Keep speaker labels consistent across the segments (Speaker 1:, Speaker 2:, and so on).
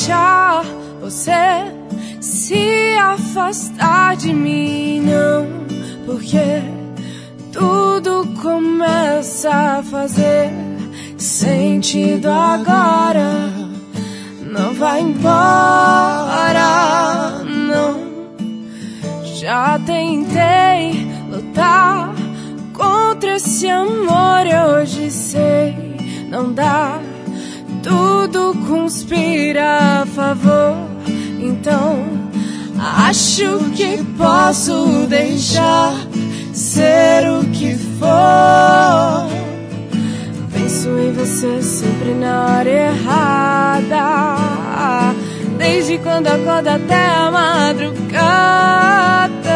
Speaker 1: deixar você se afastar de mim, não, porque tudo começa a fazer sentido agora. Não vai embora, não. Já tentei lutar contra esse amor e hoje sei, não dá. Tudo conspira a favor, então acho que posso deixar ser o que for. Penso em você sempre na hora errada, desde quando acordo até a madrugada.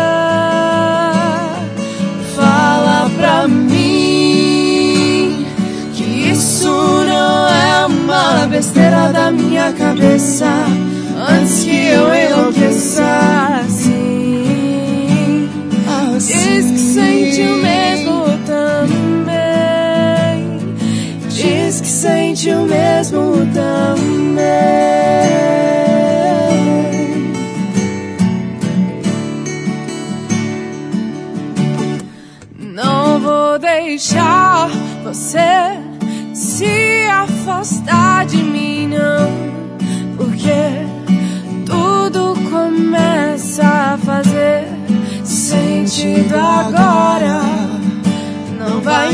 Speaker 1: Fala pra mim que isso não é uma besteira da minha cabeça, antes que eu enlouqueça assim. Diz que sente o mesmo também, diz que sente o mesmo também. Não vou deixar você se afastar de mim, não, porque tudo começa a fazer sentido agora. Não vai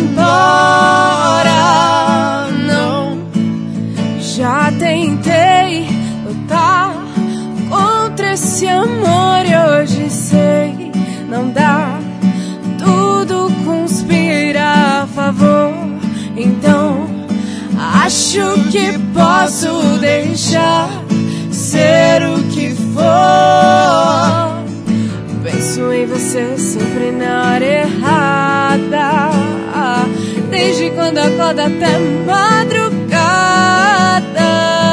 Speaker 1: embora, não. Já tentei lutar contra esse amor e hoje sei, não dá. Tudo conspira a favor, então acho que posso deixar ser o que for. Penso em você sempre na hora errada, desde quando acordo até madrugada.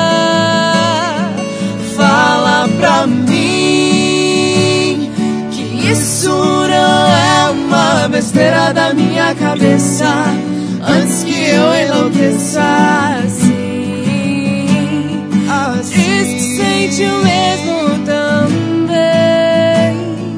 Speaker 1: Fala pra mim que isso não é uma besteira da minha cabeça, antes que eu enlouqueça assim. Diz que sente o mesmo também.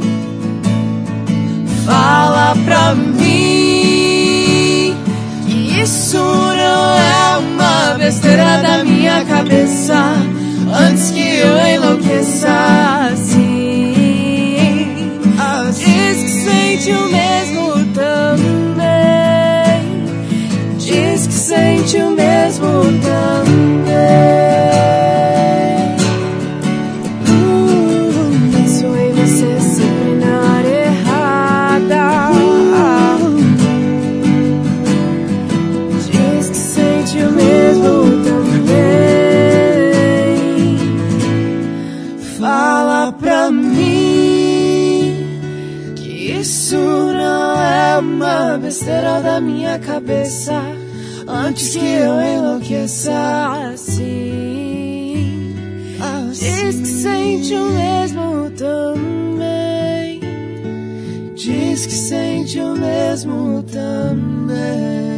Speaker 1: Fala pra mim que isso não é uma besteira da minha cabeça, antes que eu enlouqueça assim. Diz que sente o mesmo também, diz que sente o mesmo também. Penso em você sempre na hora errada, diz que sente o mesmo também. Fala pra mim que isso não é uma besteira da minha cabeça, antes que eu enlouqueça assim. Diz que sente o mesmo também, diz que sente o mesmo também.